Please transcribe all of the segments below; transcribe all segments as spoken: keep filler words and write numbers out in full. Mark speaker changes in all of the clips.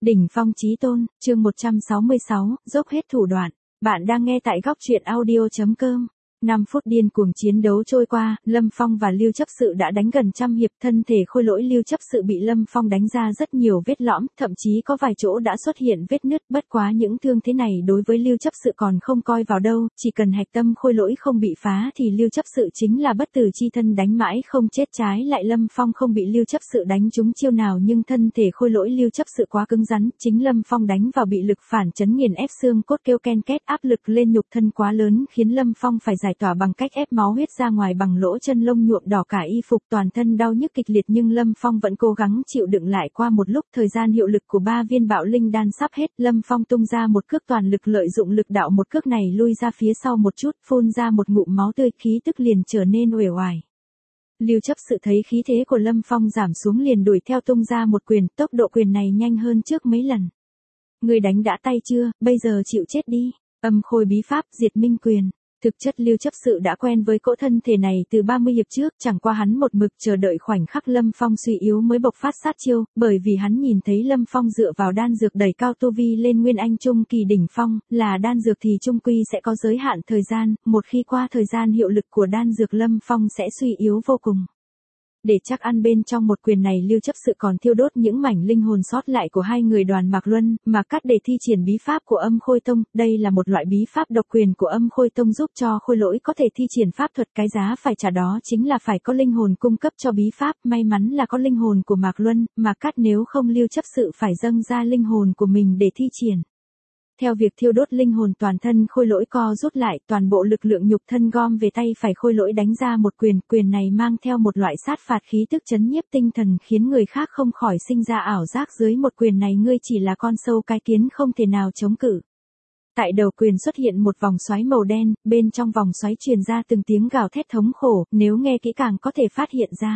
Speaker 1: Đỉnh phong chí tôn, chương một trăm sáu mươi sáu, dốc hết thủ đoạn. Bạn đang nghe tại góc truyện audio chấm com. năm phút điên cuồng chiến đấu trôi qua, Lâm Phong và Lưu Chấp Sự đã đánh gần trăm hiệp, thân thể khôi lỗi Lưu Chấp Sự bị Lâm Phong đánh ra rất nhiều vết lõm, thậm chí có vài chỗ đã xuất hiện vết nứt, bất quá những thương thế này đối với Lưu Chấp Sự còn không coi vào đâu, chỉ cần hạch tâm khôi lỗi không bị phá thì Lưu Chấp Sự chính là bất tử chi thân đánh mãi không chết, trái lại Lâm Phong không bị Lưu Chấp Sự đánh trúng chiêu nào nhưng thân thể khôi lỗi Lưu Chấp Sự quá cứng rắn, chính Lâm Phong đánh vào bị lực phản chấn nghiền ép xương cốt kêu ken két, áp lực lên nhục thân quá lớn khiến Lâm Phong phải giải tỏa bằng cách ép máu huyết ra ngoài bằng lỗ chân lông nhuộm đỏ cả y phục, toàn thân đau nhức kịch liệt nhưng Lâm Phong vẫn cố gắng chịu đựng lại. Qua một lúc, thời gian hiệu lực của ba viên bạo linh đan sắp hết, Lâm Phong tung ra một cước toàn lực, lợi dụng lực đạo một cước này lui ra phía sau một chút, phun ra một ngụm máu tươi, khí tức liền trở nên uể oải. Lưu Chấp Sự thấy khí thế của Lâm Phong giảm xuống liền đuổi theo tung ra một quyền, tốc độ quyền này nhanh hơn trước mấy lần. Người đánh đã tay chưa, bây giờ chịu chết đi. Âm khôi bí pháp diệt minh quyền. Thực chất Lưu Chấp Sự đã quen với cỗ thân thể này từ ba mươi hiệp trước, chẳng qua hắn một mực chờ đợi khoảnh khắc Lâm Phong suy yếu mới bộc phát sát chiêu, bởi vì hắn nhìn thấy Lâm Phong dựa vào đan dược đẩy cao tu vi lên nguyên anh trung kỳ đỉnh phong, là đan dược thì trung quy sẽ có giới hạn thời gian, một khi qua thời gian hiệu lực của đan dược Lâm Phong sẽ suy yếu vô cùng. Để chắc ăn bên trong một quyền này, Lưu Chấp Sự còn thiêu đốt những mảnh linh hồn sót lại của hai người Đoàn Mạc Luân, mà cắt để thi triển bí pháp của Âm Khôi Tông. Đây là một loại bí pháp độc quyền của Âm Khôi Tông giúp cho khôi lỗi có thể thi triển pháp thuật, cái giá phải trả đó chính là phải có linh hồn cung cấp cho bí pháp, may mắn là có linh hồn của Mạc Luân, mà cắt nếu không Lưu Chấp Sự phải dâng ra linh hồn của mình để thi triển. Theo việc thiêu đốt linh hồn, toàn thân khôi lỗi co rút lại, toàn bộ lực lượng nhục thân gom về tay phải khôi lỗi đánh ra một quyền, quyền này mang theo một loại sát phạt khí tức chấn nhiếp tinh thần khiến người khác không khỏi sinh ra ảo giác dưới một quyền này ngươi chỉ là con sâu cái kiến không thể nào chống cự. Tại đầu quyền xuất hiện một vòng xoáy màu đen, bên trong vòng xoáy truyền ra từng tiếng gào thét thống khổ, nếu nghe kỹ càng có thể phát hiện ra.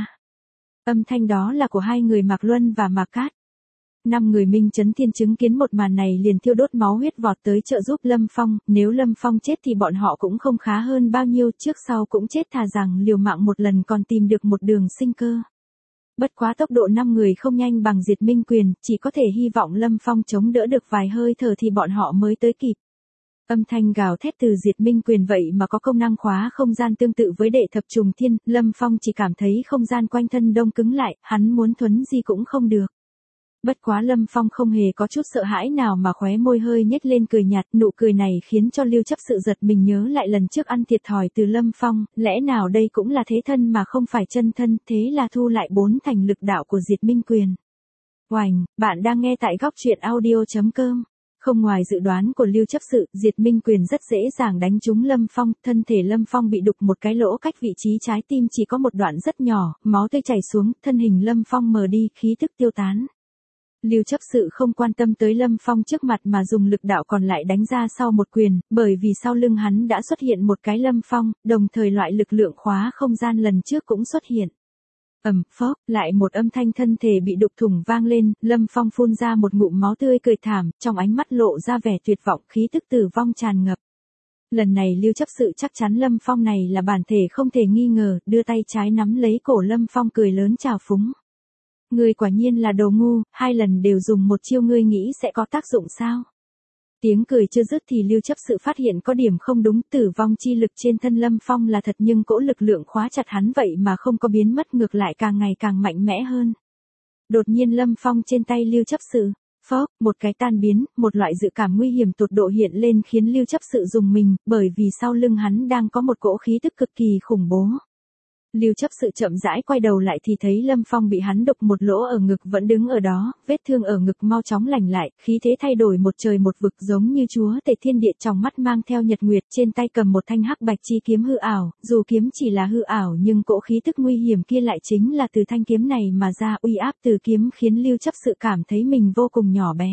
Speaker 1: Âm thanh đó là của hai người Mạc Luân và Mạc Cát. Năm người Minh Chấn Thiên chứng kiến một màn này liền thiêu đốt máu huyết vọt tới trợ giúp Lâm Phong, nếu Lâm Phong chết thì bọn họ cũng không khá hơn bao nhiêu, trước sau cũng chết, thà rằng liều mạng một lần còn tìm được một đường sinh cơ. Bất quá tốc độ năm người không nhanh bằng diệt minh quyền, chỉ có thể hy vọng Lâm Phong chống đỡ được vài hơi thở thì bọn họ mới tới kịp. Âm thanh gào thét từ diệt minh quyền vậy mà có công năng khóa không gian tương tự với đệ thập trùng thiên, Lâm Phong chỉ cảm thấy không gian quanh thân đông cứng lại, hắn muốn thuấn di cũng không được. Bất quá Lâm Phong không hề có chút sợ hãi nào mà khóe môi hơi nhếch lên cười nhạt, nụ cười này khiến cho Lưu Chấp Sự giật mình nhớ lại lần trước ăn thiệt thòi từ Lâm Phong, lẽ nào đây cũng là thế thân mà không phải chân thân, thế là thu lại bốn thành lực đạo của diệt minh quyền. Oành, bạn đang nghe tại góc truyện audio chấm com. Không ngoài dự đoán của Lưu Chấp Sự, diệt minh quyền rất dễ dàng đánh trúng Lâm Phong, thân thể Lâm Phong bị đục một cái lỗ cách vị trí trái tim chỉ có một đoạn rất nhỏ, máu tươi chảy xuống, thân hình Lâm Phong mờ đi, khí tức tiêu tán. Lưu Chấp Sự không quan tâm tới Lâm Phong trước mặt mà dùng lực đạo còn lại đánh ra sau một quyền, bởi vì sau lưng hắn đã xuất hiện một cái Lâm Phong, đồng thời loại lực lượng khóa không gian lần trước cũng xuất hiện. Ầm, phốc, lại một âm thanh thân thể bị đục thủng vang lên, Lâm Phong phun ra một ngụm máu tươi cười thảm, trong ánh mắt lộ ra vẻ tuyệt vọng, khí tức tử vong tràn ngập. Lần này Lưu Chấp Sự chắc chắn Lâm Phong này là bản thể không thể nghi ngờ, đưa tay trái nắm lấy cổ Lâm Phong cười lớn chào phúng. Ngươi quả nhiên là đồ ngu, hai lần đều dùng một chiêu ngươi nghĩ sẽ có tác dụng sao? Tiếng cười chưa dứt thì Lưu Chấp Sự phát hiện có điểm không đúng, tử vong chi lực trên thân Lâm Phong là thật nhưng cỗ lực lượng khóa chặt hắn vậy mà không có biến mất, ngược lại càng ngày càng mạnh mẽ hơn. Đột nhiên Lâm Phong trên tay Lưu Chấp Sự, phốc, một cái tan biến, một loại dự cảm nguy hiểm tột độ hiện lên khiến Lưu Chấp Sự rùng mình, bởi vì sau lưng hắn đang có một cỗ khí tức cực kỳ khủng bố. Lưu Chấp Sự chậm rãi quay đầu lại thì thấy Lâm Phong bị hắn đục một lỗ ở ngực vẫn đứng ở đó, vết thương ở ngực mau chóng lành lại, khí thế thay đổi một trời một vực giống như chúa tể thiên địa, trong mắt mang theo nhật nguyệt, trên tay cầm một thanh hắc bạch chi kiếm hư ảo, dù kiếm chỉ là hư ảo nhưng cỗ khí tức nguy hiểm kia lại chính là từ thanh kiếm này mà ra, uy áp từ kiếm khiến Lưu Chấp Sự cảm thấy mình vô cùng nhỏ bé.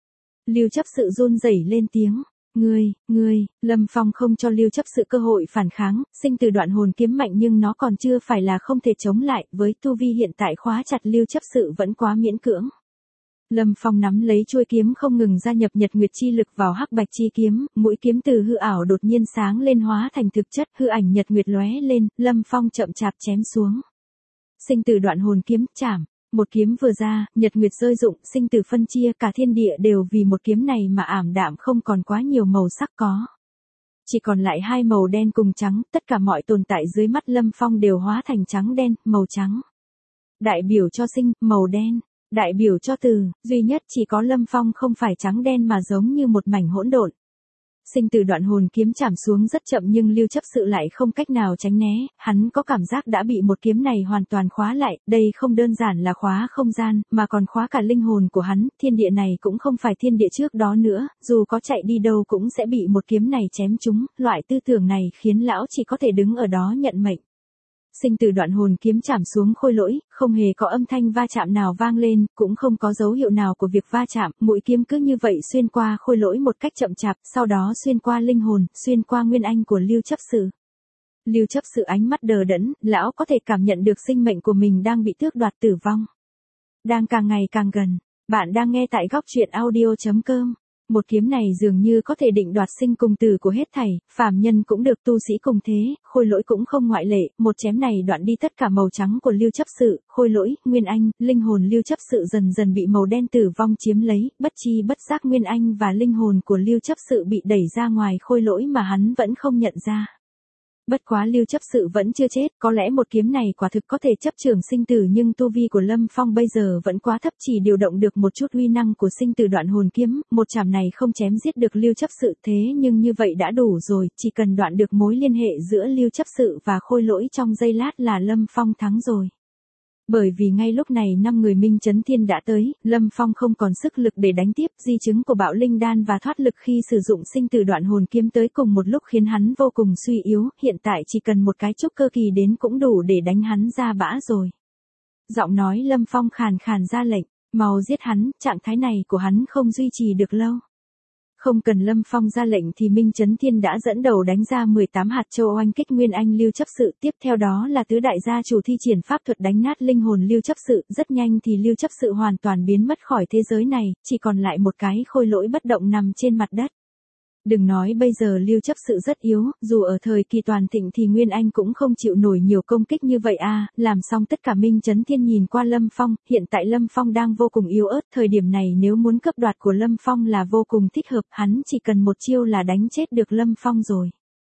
Speaker 1: Lưu Chấp Sự run rẩy lên tiếng. Ngươi, ngươi, Lâm Phong không cho Lưu Chấp Sự cơ hội phản kháng, sinh từ đoạn hồn kiếm mạnh nhưng nó còn chưa phải là không thể chống lại, với tu vi hiện tại khóa chặt Lưu Chấp Sự vẫn quá miễn cưỡng. Lâm Phong nắm lấy chuôi kiếm không ngừng gia nhập nhật nguyệt chi lực vào hắc bạch chi kiếm, mũi kiếm từ hư ảo đột nhiên sáng lên hóa thành thực chất, hư ảnh nhật nguyệt lóe lên, Lâm Phong chậm chạp chém xuống. Sinh từ đoạn hồn kiếm, chảm. Một kiếm vừa ra, nhật nguyệt rơi rụng, sinh tử phân chia, cả thiên địa đều vì một kiếm này mà ảm đạm không còn quá nhiều màu sắc có. Chỉ còn lại hai màu đen cùng trắng, tất cả mọi tồn tại dưới mắt Lâm Phong đều hóa thành trắng đen, màu trắng. Đại biểu cho sinh, màu đen. Đại biểu cho từ, duy nhất chỉ có Lâm Phong không phải trắng đen mà giống như một mảnh hỗn độn. Sinh tử đoạn hồn kiếm chạm xuống rất chậm nhưng Lưu Chấp Sự lại không cách nào tránh né, hắn có cảm giác đã bị một kiếm này hoàn toàn khóa lại, đây không đơn giản là khóa không gian, mà còn khóa cả linh hồn của hắn, thiên địa này cũng không phải thiên địa trước đó nữa, dù có chạy đi đâu cũng sẽ bị một kiếm này chém trúng, loại tư tưởng này khiến lão chỉ có thể đứng ở đó nhận mệnh. Sinh tử đoạn hồn kiếm chạm xuống khôi lỗi, không hề có âm thanh va chạm nào vang lên, cũng không có dấu hiệu nào của việc va chạm, mũi kiếm cứ như vậy xuyên qua khôi lỗi một cách chậm chạp, sau đó xuyên qua linh hồn, xuyên qua nguyên anh của Lưu Chấp Sự. Lưu Chấp Sự ánh mắt đờ đẫn, lão có thể cảm nhận được sinh mệnh của mình đang bị tước đoạt tử vong. Đang càng ngày càng gần, bạn đang nghe tại góc truyện audio chấm com. Một kiếm này dường như có thể định đoạt sinh cùng tử của hết thảy, phàm nhân cũng được, tu sĩ cùng thế, khôi lỗi cũng không ngoại lệ, một chém này đoạn đi tất cả màu trắng của Lưu Chấp Sự, khôi lỗi, nguyên anh, linh hồn Lưu Chấp Sự dần dần bị màu đen tử vong chiếm lấy, bất chi bất giác nguyên anh và linh hồn của Lưu Chấp Sự bị đẩy ra ngoài khôi lỗi mà hắn vẫn không nhận ra. Bất quá Lưu Chấp Sự vẫn chưa chết, có lẽ một kiếm này quả thực có thể chấp trường sinh tử nhưng tu vi của Lâm Phong bây giờ vẫn quá thấp, chỉ điều động được một chút uy năng của sinh tử đoạn hồn kiếm, một chảm này không chém giết được Lưu Chấp Sự thế nhưng như vậy đã đủ rồi, chỉ cần đoạn được mối liên hệ giữa Lưu Chấp Sự và khôi lỗi trong giây lát là Lâm Phong thắng rồi. Bởi vì ngay lúc này năm người Minh Chấn Thiên đã tới, Lâm Phong không còn sức lực để đánh tiếp, di chứng của bạo linh đan và thoát lực khi sử dụng sinh tử đoạn hồn kiếm tới cùng một lúc khiến hắn vô cùng suy yếu, hiện tại chỉ cần một cái trúc cơ kỳ đến cũng đủ để đánh hắn ra bã rồi. Giọng nói Lâm Phong khàn khàn ra lệnh, mau giết hắn, trạng thái này của hắn không duy trì được lâu. Không cần Lâm Phong ra lệnh thì Minh Chấn Thiên đã dẫn đầu đánh ra mười tám hạt châu oanh kích nguyên anh Lưu Chấp Sự, tiếp theo đó là tứ đại gia chủ thi triển pháp thuật đánh nát linh hồn Lưu Chấp Sự, rất nhanh thì Lưu Chấp Sự hoàn toàn biến mất khỏi thế giới này, chỉ còn lại một cái khôi lỗi bất động nằm trên mặt đất. Đừng nói bây giờ Lưu Chấp Sự rất yếu, dù ở thời kỳ toàn thịnh thì Nguyên Anh cũng không chịu nổi nhiều công kích như vậy à, làm xong tất cả Minh Chấn Thiên nhìn qua Lâm Phong, hiện tại Lâm Phong đang vô cùng yếu ớt, thời điểm này nếu muốn cướp đoạt của Lâm Phong là vô cùng thích hợp, hắn chỉ cần một chiêu là đánh chết được Lâm Phong rồi.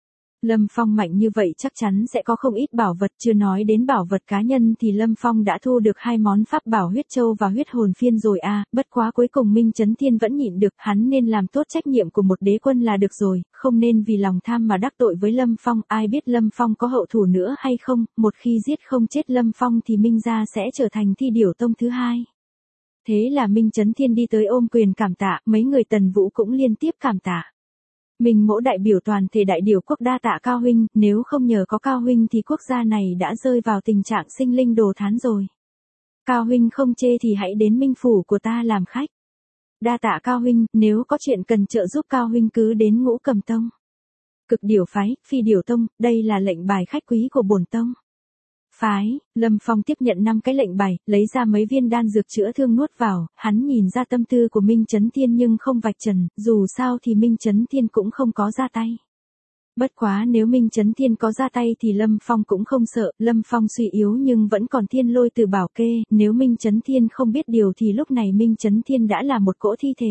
Speaker 1: Lâm Phong mạnh như vậy chắc chắn sẽ có không ít bảo vật, chưa nói đến bảo vật cá nhân thì Lâm Phong đã thu được hai món pháp bảo huyết châu và huyết hồn phiên rồi à, bất quá cuối cùng Minh Chấn Thiên vẫn nhịn được, hắn nên làm tốt trách nhiệm của một đế quân là được rồi, không nên vì lòng tham mà đắc tội với Lâm Phong, ai biết Lâm Phong có hậu thủ nữa hay không, một khi giết không chết Lâm Phong thì Minh gia sẽ trở thành thi điểu tông thứ hai. Thế là Minh Chấn Thiên đi tới ôm quyền cảm tạ, mấy người Tần Vũ cũng liên tiếp cảm tạ. Mình Mỗ đại biểu toàn thể đại điều quốc đa tạ Cao huynh, nếu không nhờ có Cao huynh thì quốc gia này đã rơi vào tình trạng sinh linh đồ thán rồi. Cao huynh không chê thì hãy đến Minh phủ của ta làm khách. Đa tạ Cao huynh, nếu có chuyện cần trợ giúp Cao huynh cứ đến Ngũ Cầm Tông. Cực Điểu phái, Phi Điểu tông, đây là lệnh bài khách quý của bổn tông. Phái, Lâm Phong tiếp nhận năm cái lệnh bài, lấy ra mấy viên đan dược chữa thương nuốt vào, hắn nhìn ra tâm tư của Minh Chấn Thiên nhưng không vạch trần, dù sao thì Minh Chấn Thiên cũng không có ra tay. Bất quá nếu Minh Chấn Thiên có ra tay thì Lâm Phong cũng không sợ, Lâm Phong suy yếu nhưng vẫn còn thiên lôi từ bảo kê, nếu Minh Chấn Thiên không biết điều thì lúc này Minh Chấn Thiên đã là một cỗ thi thể.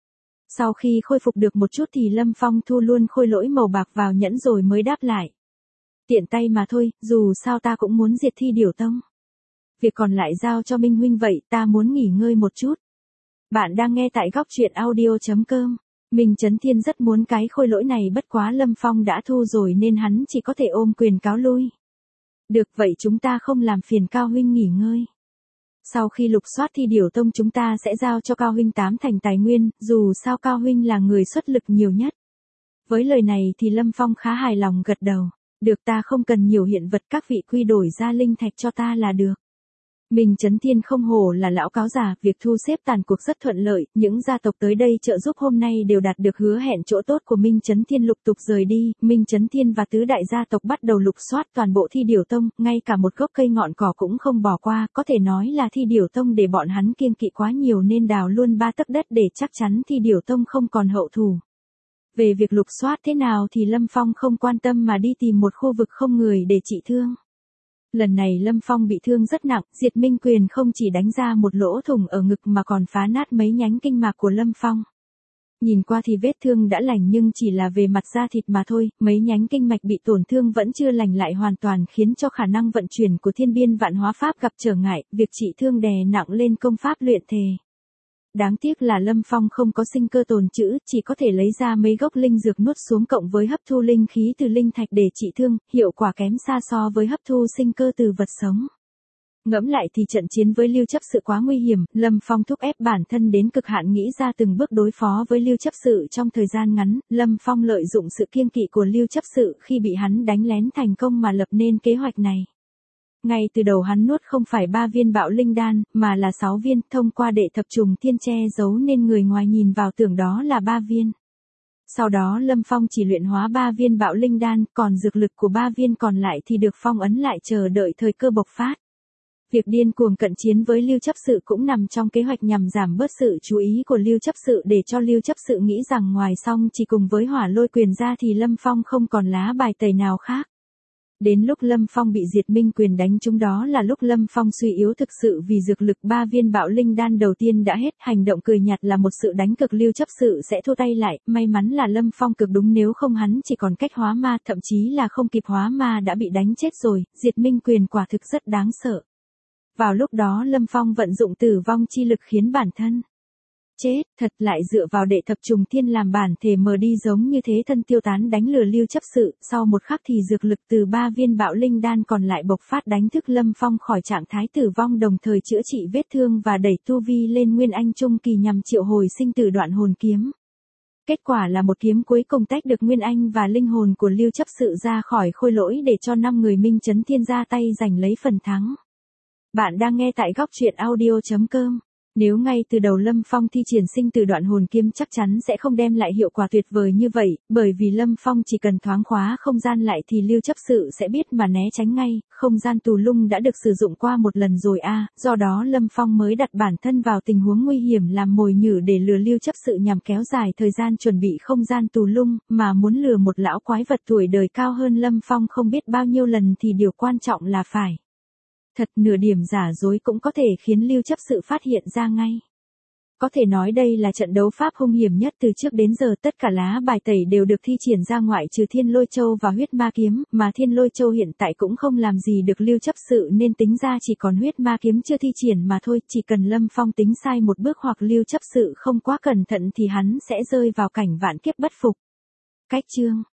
Speaker 1: Sau khi khôi phục được một chút thì Lâm Phong thu luôn khôi lỗi màu bạc vào nhẫn rồi mới đáp lại. Tiện tay mà thôi, dù sao ta cũng muốn diệt thi điểu tông. Việc còn lại giao cho Minh huynh vậy, ta muốn nghỉ ngơi một chút. Bạn đang nghe tại góc truyện audio chấm com. Minh Chấn Thiên rất muốn cái khôi lỗi này bất quá Lâm Phong đã thu rồi nên hắn chỉ có thể ôm quyền cáo lui. Được vậy chúng ta không làm phiền Cao huynh nghỉ ngơi. Sau khi lục soát thi điểu tông chúng ta sẽ giao cho Cao huynh tám thành tài nguyên, dù sao Cao huynh là người xuất lực nhiều nhất. Với lời này thì Lâm Phong khá hài lòng gật đầu. Được, ta không cần nhiều hiện vật, các vị quy đổi ra linh thạch cho ta là được. Minh Chấn Thiên không hổ là lão cáo già, việc thu xếp tàn cuộc rất thuận lợi, những gia tộc tới đây trợ giúp hôm nay đều đạt được hứa hẹn chỗ tốt của Minh Chấn Thiên lục tục rời đi, Minh Chấn Thiên và tứ đại gia tộc bắt đầu lục soát toàn bộ thi điểu tông, ngay cả một gốc cây ngọn cỏ cũng không bỏ qua, có thể nói là thi điểu tông để bọn hắn kiêng kỵ quá nhiều nên đào luôn ba tấc đất để chắc chắn thi điểu tông không còn hậu thủ. Về việc lục soát thế nào thì Lâm Phong không quan tâm mà đi tìm một khu vực không người để trị thương. Lần này Lâm Phong bị thương rất nặng, Diệt Minh Quyền không chỉ đánh ra một lỗ thủng ở ngực mà còn phá nát mấy nhánh kinh mạch của Lâm Phong. Nhìn qua thì vết thương đã lành nhưng chỉ là về mặt da thịt mà thôi, mấy nhánh kinh mạch bị tổn thương vẫn chưa lành lại hoàn toàn khiến cho khả năng vận chuyển của thiên biên vạn hóa pháp gặp trở ngại, việc trị thương đè nặng lên công pháp luyện thể. Đáng tiếc là Lâm Phong không có sinh cơ tồn trữ, chỉ có thể lấy ra mấy gốc linh dược nuốt xuống cộng với hấp thu linh khí từ linh thạch để trị thương, hiệu quả kém xa so với hấp thu sinh cơ từ vật sống. Ngẫm lại thì trận chiến với Lưu Chấp Sự quá nguy hiểm, Lâm Phong thúc ép bản thân đến cực hạn nghĩ ra từng bước đối phó với Lưu Chấp Sự trong thời gian ngắn, Lâm Phong lợi dụng sự kiêng kỵ của Lưu Chấp Sự khi bị hắn đánh lén thành công mà lập nên kế hoạch này. Ngay từ đầu hắn nuốt không phải ba viên bạo linh đan, mà là sáu viên, thông qua đệ thập trùng thiên che giấu nên người ngoài nhìn vào tưởng đó là ba viên. Sau đó Lâm Phong chỉ luyện hóa ba viên bạo linh đan, còn dược lực của ba viên còn lại thì được phong ấn lại chờ đợi thời cơ bộc phát. Việc điên cuồng cận chiến với Lưu Chấp Sự cũng nằm trong kế hoạch nhằm giảm bớt sự chú ý của Lưu Chấp Sự để cho Lưu Chấp Sự nghĩ rằng ngoài song chỉ cùng với Hỏa Lôi Quyền ra thì Lâm Phong không còn lá bài tẩy nào khác. Đến lúc Lâm Phong bị Diệt Minh Quyền đánh trúng đó là lúc Lâm Phong suy yếu thực sự vì dược lực ba viên bạo linh đan đầu tiên đã hết, hành động cười nhạt là một sự đánh cực Lưu Chấp Sự sẽ thua tay lại, may mắn là Lâm Phong cực đúng nếu không hắn chỉ còn cách hóa ma, thậm chí là không kịp hóa ma đã bị đánh chết rồi, Diệt Minh Quyền quả thực rất đáng sợ. Vào lúc đó Lâm Phong vận dụng tử vong chi lực khiến bản thân chết, thật lại dựa vào đệ thập trùng thiên làm bản thể mờ đi giống như thế thân tiêu tán đánh lừa Lưu Chấp Sự, sau một khắc thì dược lực từ ba viên bạo linh đan còn lại bộc phát đánh thức Lâm Phong khỏi trạng thái tử vong đồng thời chữa trị vết thương và đẩy tu vi lên Nguyên Anh Trung Kỳ nhằm triệu hồi sinh tử đoạn hồn kiếm. Kết quả là một kiếm cuối cùng tách được Nguyên Anh và linh hồn của Lưu Chấp Sự ra khỏi khôi lỗi để cho năm người Minh Chấn Thiên ra tay giành lấy phần thắng. Bạn đang nghe tại góc truyện audio chấm com. Nếu ngay từ đầu Lâm Phong thi triển sinh tử đoạn hồn kiếm chắc chắn sẽ không đem lại hiệu quả tuyệt vời như vậy, bởi vì Lâm Phong chỉ cần thoáng khóa không gian lại thì Lưu Chấp Sự sẽ biết mà né tránh ngay, không gian tù lung đã được sử dụng qua một lần rồi a, à, do đó Lâm Phong mới đặt bản thân vào tình huống nguy hiểm làm mồi nhử để lừa Lưu Chấp Sự nhằm kéo dài thời gian chuẩn bị không gian tù lung, mà muốn lừa một lão quái vật tuổi đời cao hơn Lâm Phong không biết bao nhiêu lần thì điều quan trọng là phải thật, nửa điểm giả dối cũng có thể khiến Lưu Chấp Sự phát hiện ra ngay. Có thể nói đây là trận đấu pháp hung hiểm nhất từ trước đến giờ, tất cả lá bài tẩy đều được thi triển ra ngoại trừ Thiên Lôi Châu và Huyết Ma Kiếm, mà Thiên Lôi Châu hiện tại cũng không làm gì được Lưu Chấp Sự nên tính ra chỉ còn Huyết Ma Kiếm chưa thi triển mà thôi, chỉ cần Lâm Phong tính sai một bước hoặc Lưu Chấp Sự không quá cẩn thận thì hắn sẽ rơi vào cảnh vạn kiếp bất phục. Cách chương